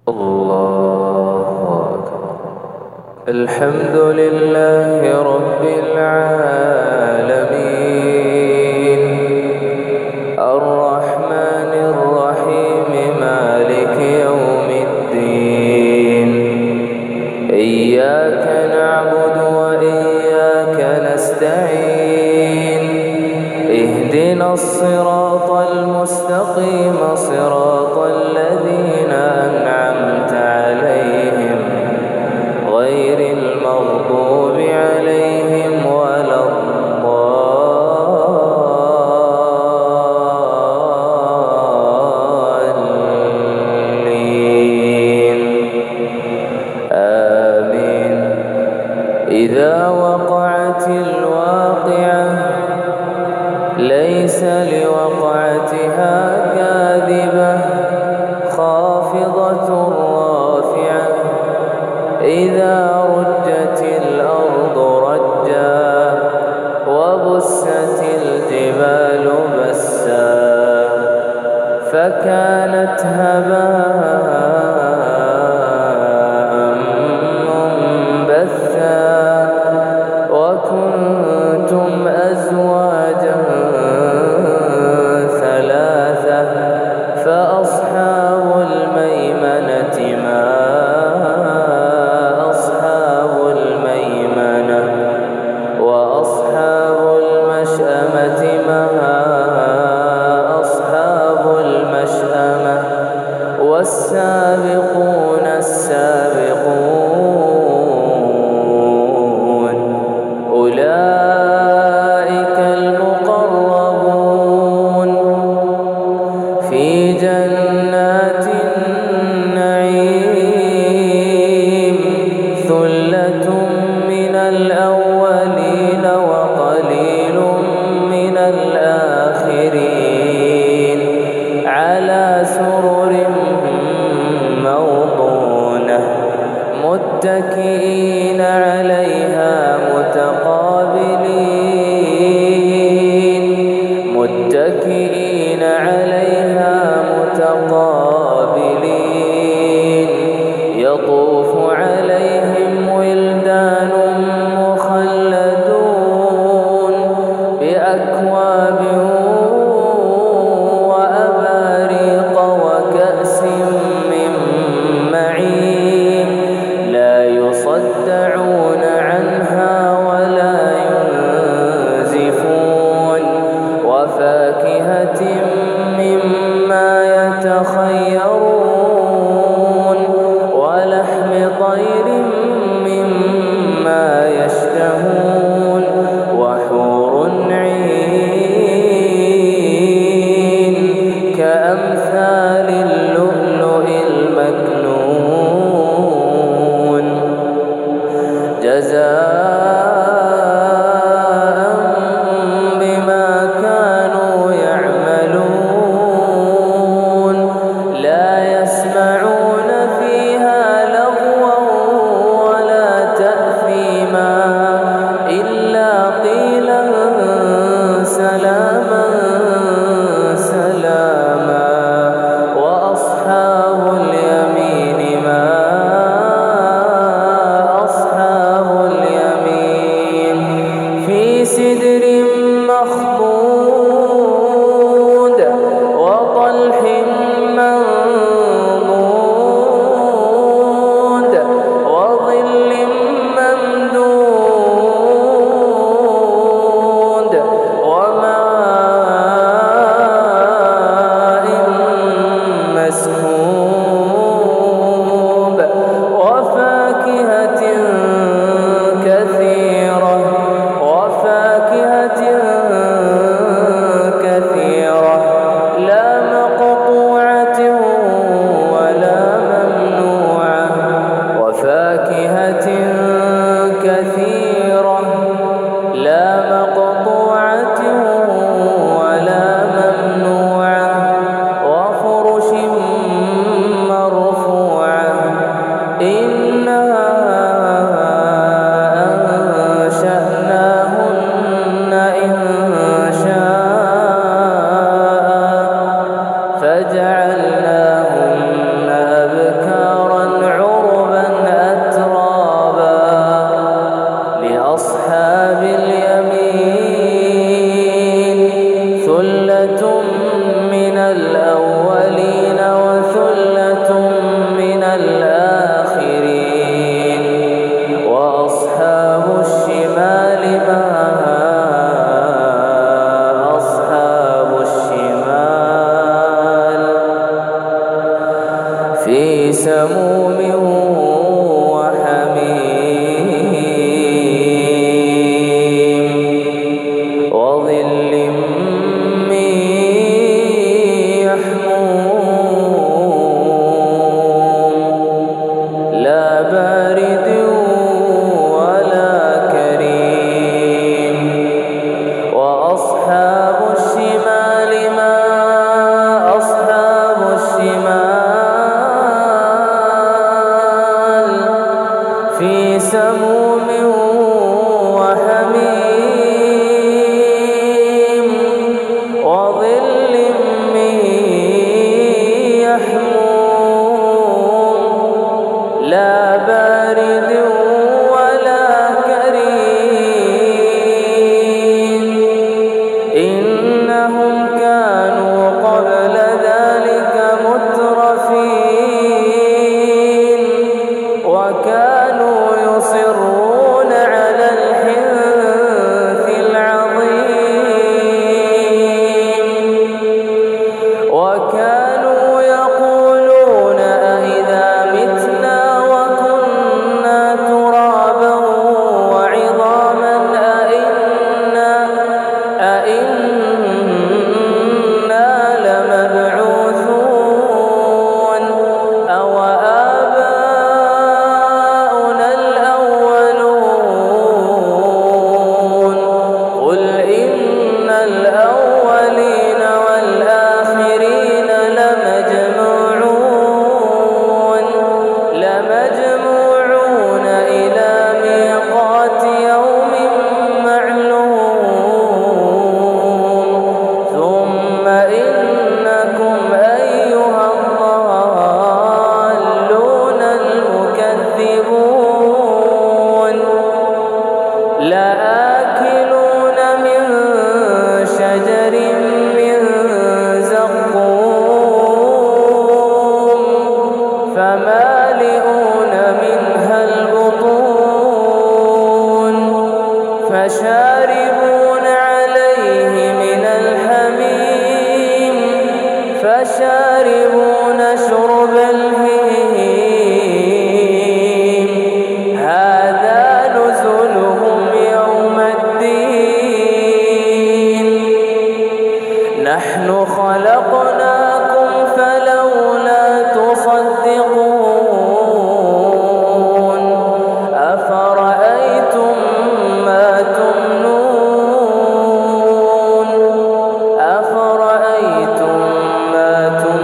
الله أكبر. الحمد لله رب العالمين الرحمن الرحيم مالك يوم الدين إياك نعبد وإياك نستعين اهدنا الصراط المستقيم صراط الذين أنعمت عليهم غير المغضوب عليهم ولا الضالين آمين. إذا وقعت الواقعة ليس لوقعتها كاذبة خافضة رافعة إذا رجت الأرض رجا وبست الجبال بسا فكانت هباء منبثا وكنتم أزواجا ثلاثة فأصحاب الميمنة ما أصحاب الميمنة وأصحاب المشأمة ما أصحاب المشأمة والسابقون السابقون أولئك المقربون في جنات النعيم ثلة من الأولين وقليل من الآخرين على سرر موضونة متكئين عليها متكئين عليها متقابلين يطوف عليهم ولدان مخلدون بأكواب وأباريق وكأس من معين لا يصدقون في سموم وحميم وظل من يحموم لا بارد ولا كريم وأصحاب الشمال ما أصحاب الشمال في سموم وحميم وظل من يحموم لا بارد ولا كريم إنهم كانوا قبل ذلك مترفين وكانوا يصرون على الحنث العظيم وكانوا يقولون أإذا متنا وكنا ترابا وعظاما أئنا لمبعوثون أو آباؤنا الأولون قل إن الأولين والآخرين لمجموعون إلى ميقات يوم معلوم ثم إنكم أيها الضالون المكذبون لآكلون من شجر من زقوم فمالئون منها البطون فشاربون عليه من الحميم فشاربون شرب الهيم هذا نزلهم يوم الدين نحن خلقناكم فلولا تصدقون أفرأيتم ما تمنون أفرأيتم ما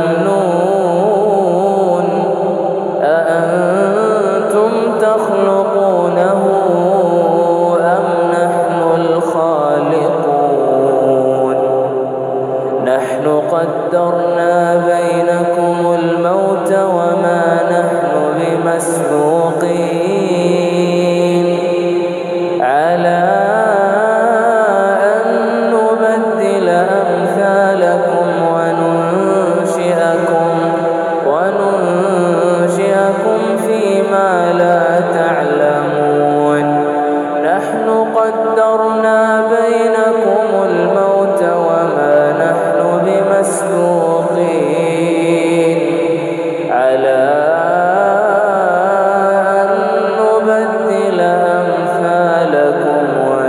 تمنون أأنتم تخلقونه أم نحن الخالقون نحن قدرنا بينكم الموت وما نحن بمسبوقين على أن نبدل أمثالكم وننشئكم فيما لا تعلمون نحن قدرنا بينكم الموت وما نحن بمسبوقين على أن نبدل أمثالكم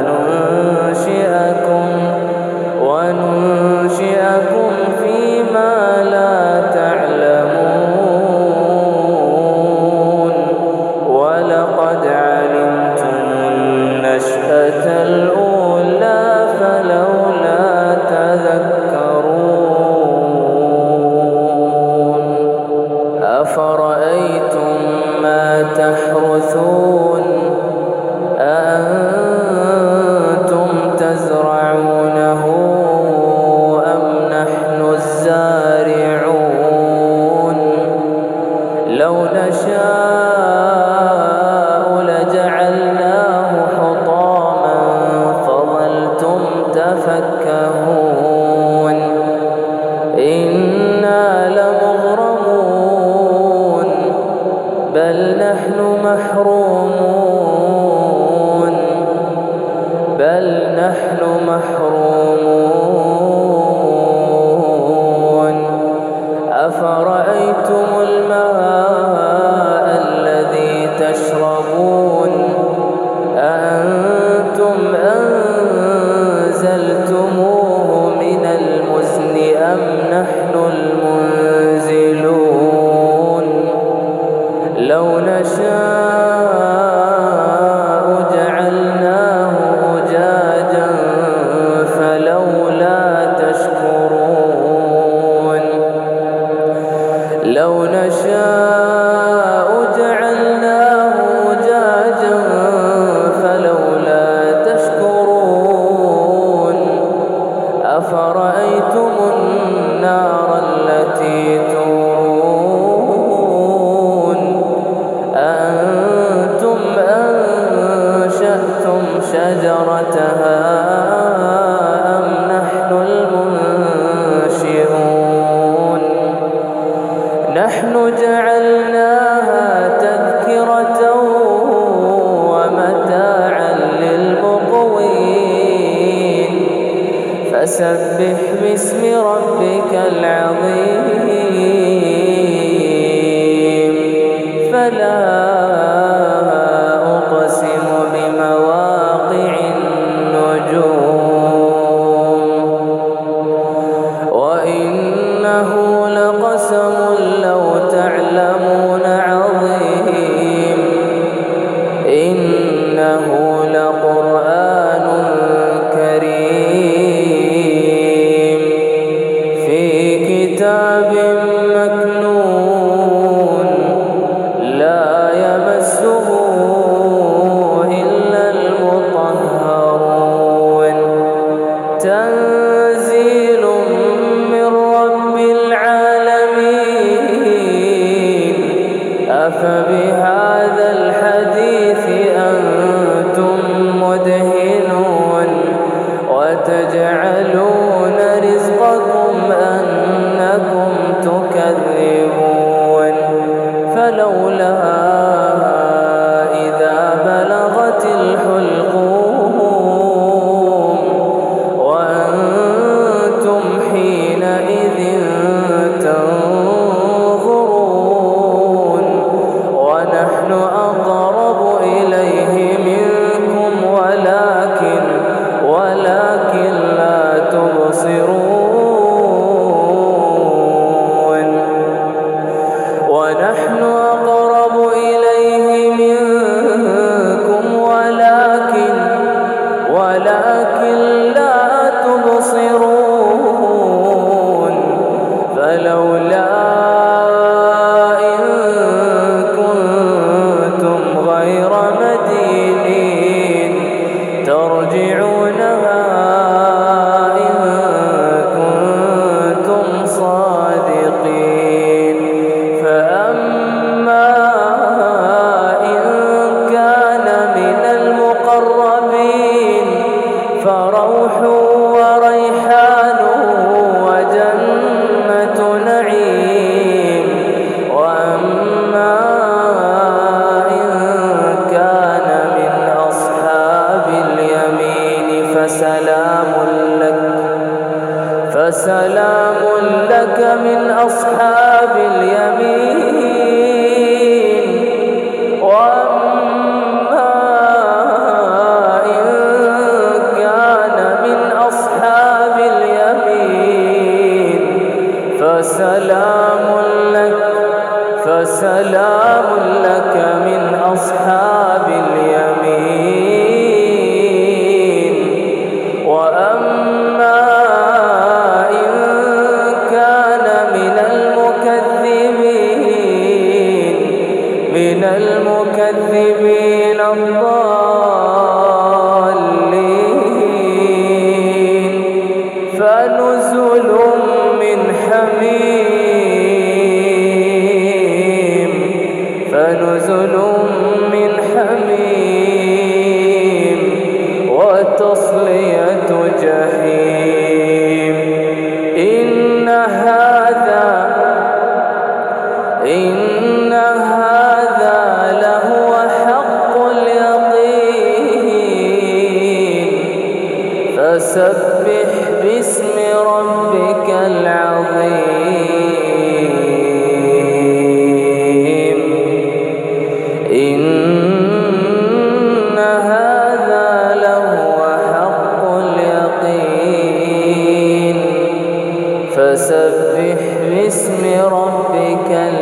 وننشئكم فيما لا تعلمون ولقد علمتم النشأة الأولى فلولا تذكرون أفرأيتم ما تحرثون أأنتم تزرعونه أم نحن الزارعون لو نشاء لجعلناه حطاما فظلتم تفكهون إنا لمغرمون بل نحن محرومون أفرأيتم الماء لو نشاء جعلناه أجاجا فلولا تشكرون لو نشاء جعلناه أجاجا فلولا تشكرون أفرأيتم النار التي تورون أأنتم أنشأتم شجرتها أم نحن المنشئون نحن جعلناها تذكرة ومتاعا للمقوين فسبح باسم ربك العظيم فلا أقسم بمواقع النجوم وإنه لقسم لو تعلمون عظيم إنه لقرآن كريم في كتاب مكنون لا يمسه إلا المطهرون تنزيل من رب العالمين أفبهذا الحديث أنتم مدهنون وتجعلون رزقكم أنكم تكذبون فلولا إذا بلغت الحلقوم وأنتم حينئذ تنظرون ونحن أقرب إليه منكم ولكن لا تبصرون ونحن أقرب إليه منكم ولكن لا تبصرون فلولا إن كنتم غير مدينين ترجعونها إن كنتم صادقين فأما إن كان من المقربين فروح وريحان وجنة نعيم وأما إن كان من أصحاب اليمين فسلام لك من أصحاب اليمين وأما إن كان من أصحاب اليمين فسلام لك من أصحاب اليمين وأما إن كان من المكذبين الضالين فنزل من حميم وتصلية جحيم إن هذا لهو حق اليقين فسبح باسم ربك العظيم إن هذا لهو حق اليقين فسبح باسم ربك